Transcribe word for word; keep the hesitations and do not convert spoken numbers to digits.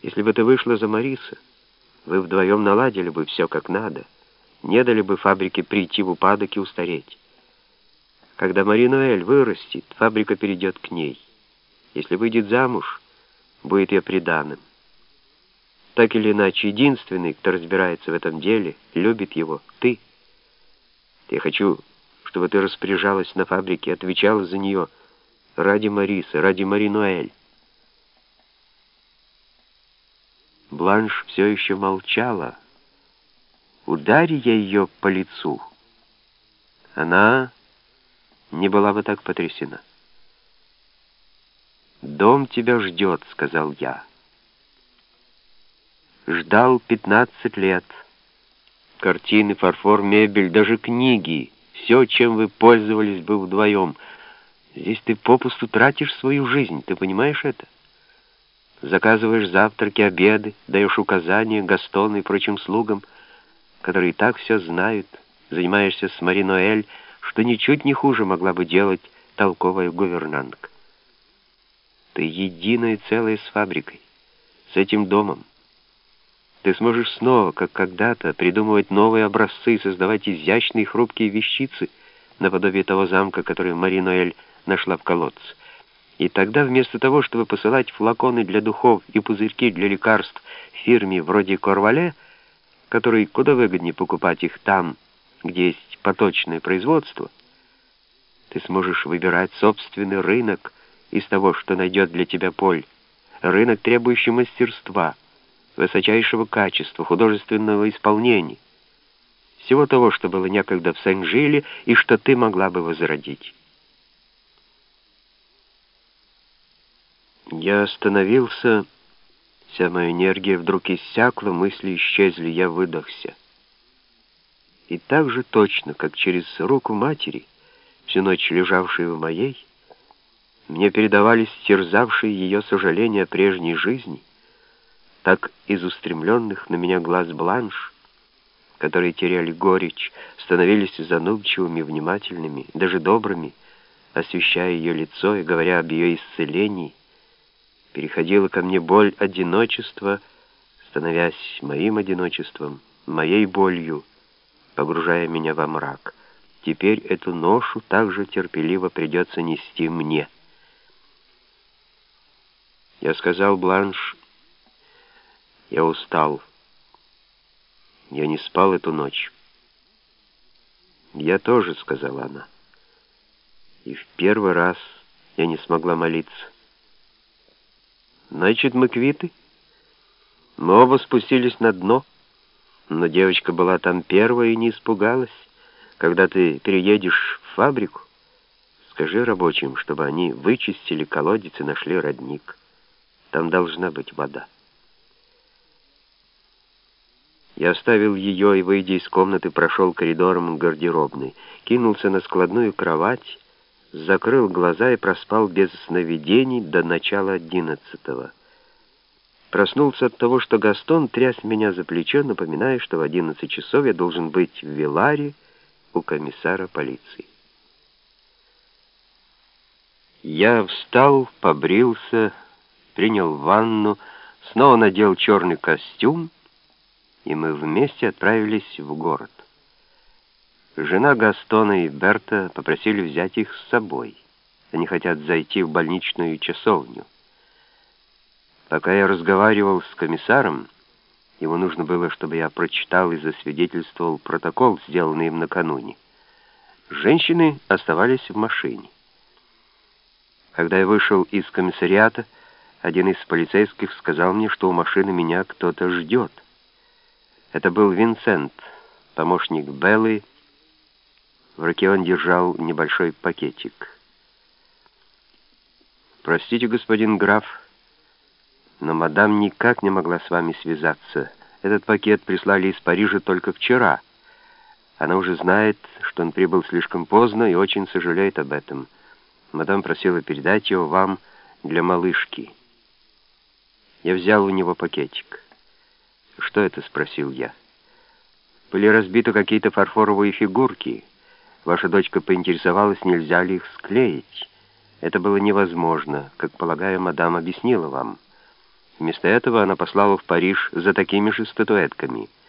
Если бы ты вышла за Мариса, вы вдвоем наладили бы все как надо, не дали бы фабрике прийти в упадок и устареть. Когда Мари-Ноэль вырастет, фабрика перейдет к ней. Если выйдет замуж, будет ее приданым. Так или иначе, единственный, кто разбирается в этом деле, любит его, ты. Я хочу, чтобы ты распоряжалась на фабрике, отвечала за нее ради Мариса, ради Мари-Ноэль. Бланш все еще молчала. Ударь я ее по лицу, она не была бы так потрясена. «Дом тебя ждет», — сказал я. Ждал пятнадцать лет. Картины, фарфор, мебель, даже книги, все, чем вы пользовались бы вдвоем. Здесь ты попусту тратишь свою жизнь, ты понимаешь это? Заказываешь завтраки, обеды, даешь указания Гастону и прочим слугам, которые и так все знают, занимаешься с Мари-Ноэль, что ничуть не хуже могла бы делать толковая гувернантка. Ты единое целое с фабрикой, с этим домом. Ты сможешь снова, как когда-то, придумывать новые образцы, создавать изящные хрупкие вещицы, наподобие того замка, который Мари-Ноэль нашла в колодце. И тогда вместо того, чтобы посылать флаконы для духов и пузырьки для лекарств фирме вроде Корвале, которой куда выгоднее покупать их там, где есть поточное производство, ты сможешь выбирать собственный рынок из того, что найдет для тебя Поль, рынок, требующий мастерства, высочайшего качества, художественного исполнения, всего того, что было некогда в Сен-Жиле и что ты могла бы возродить. Я остановился, вся моя энергия вдруг иссякла, мысли исчезли, я выдохся. И так же точно, как через руку матери, всю ночь лежавшей в моей, мне передавались терзавшие ее сожаления о прежней жизни, так из устремленных на меня глаз Бланш, которые теряли горечь, становились занудчивыми, внимательными, даже добрыми, освещая ее лицо и говоря об ее исцелении, переходила ко мне боль одиночества, становясь моим одиночеством, моей болью, погружая меня во мрак. Теперь эту ношу также терпеливо придется нести мне. Я сказал Бланш: я устал. Я не спал эту ночь. «Я тоже», — сказала она. И в первый раз я не смогла молиться. «Значит, мы квиты?» Мы оба спустились на дно, но девочка была там первая и не испугалась. Когда ты переедешь в фабрику, скажи рабочим, чтобы они вычистили колодец и нашли родник. Там должна быть вода. Я оставил ее и, выйдя из комнаты, прошел коридором к гардеробной, кинулся на складную кровать, закрыл глаза и проспал без сновидений до начала одиннадцатого. Проснулся от того, что Гастон тряс меня за плечо, напоминая, что в одиннадцать часов я должен быть в Виларе у комиссара полиции. Я встал, побрился, принял ванну, снова надел черный костюм, и мы вместе отправились в город. Жена Гастона и Берта попросили взять их с собой. Они хотят зайти в больничную часовню. Пока я разговаривал с комиссаром, ему нужно было, чтобы я прочитал и засвидетельствовал протокол, сделанный им накануне. Женщины оставались в машине. Когда я вышел из комиссариата, один из полицейских сказал мне, что у машины меня кто-то ждет. Это был Винсент, помощник Беллы. В руке он держал небольшой пакетик. «Простите, господин граф, но мадам никак не могла с вами связаться. Этот пакет прислали из Парижа только вчера. Она уже знает, что он прибыл слишком поздно и очень сожалеет об этом. Мадам просила передать его вам для малышки». Я взял у него пакетик. «Что это?» — спросил я. «Были разбиты какие-то фарфоровые фигурки. Ваша дочка поинтересовалась, нельзя ли их склеить. Это было невозможно, как, полагаю, мадам объяснила вам. Вместо этого она послала в Париж за такими же статуэтками.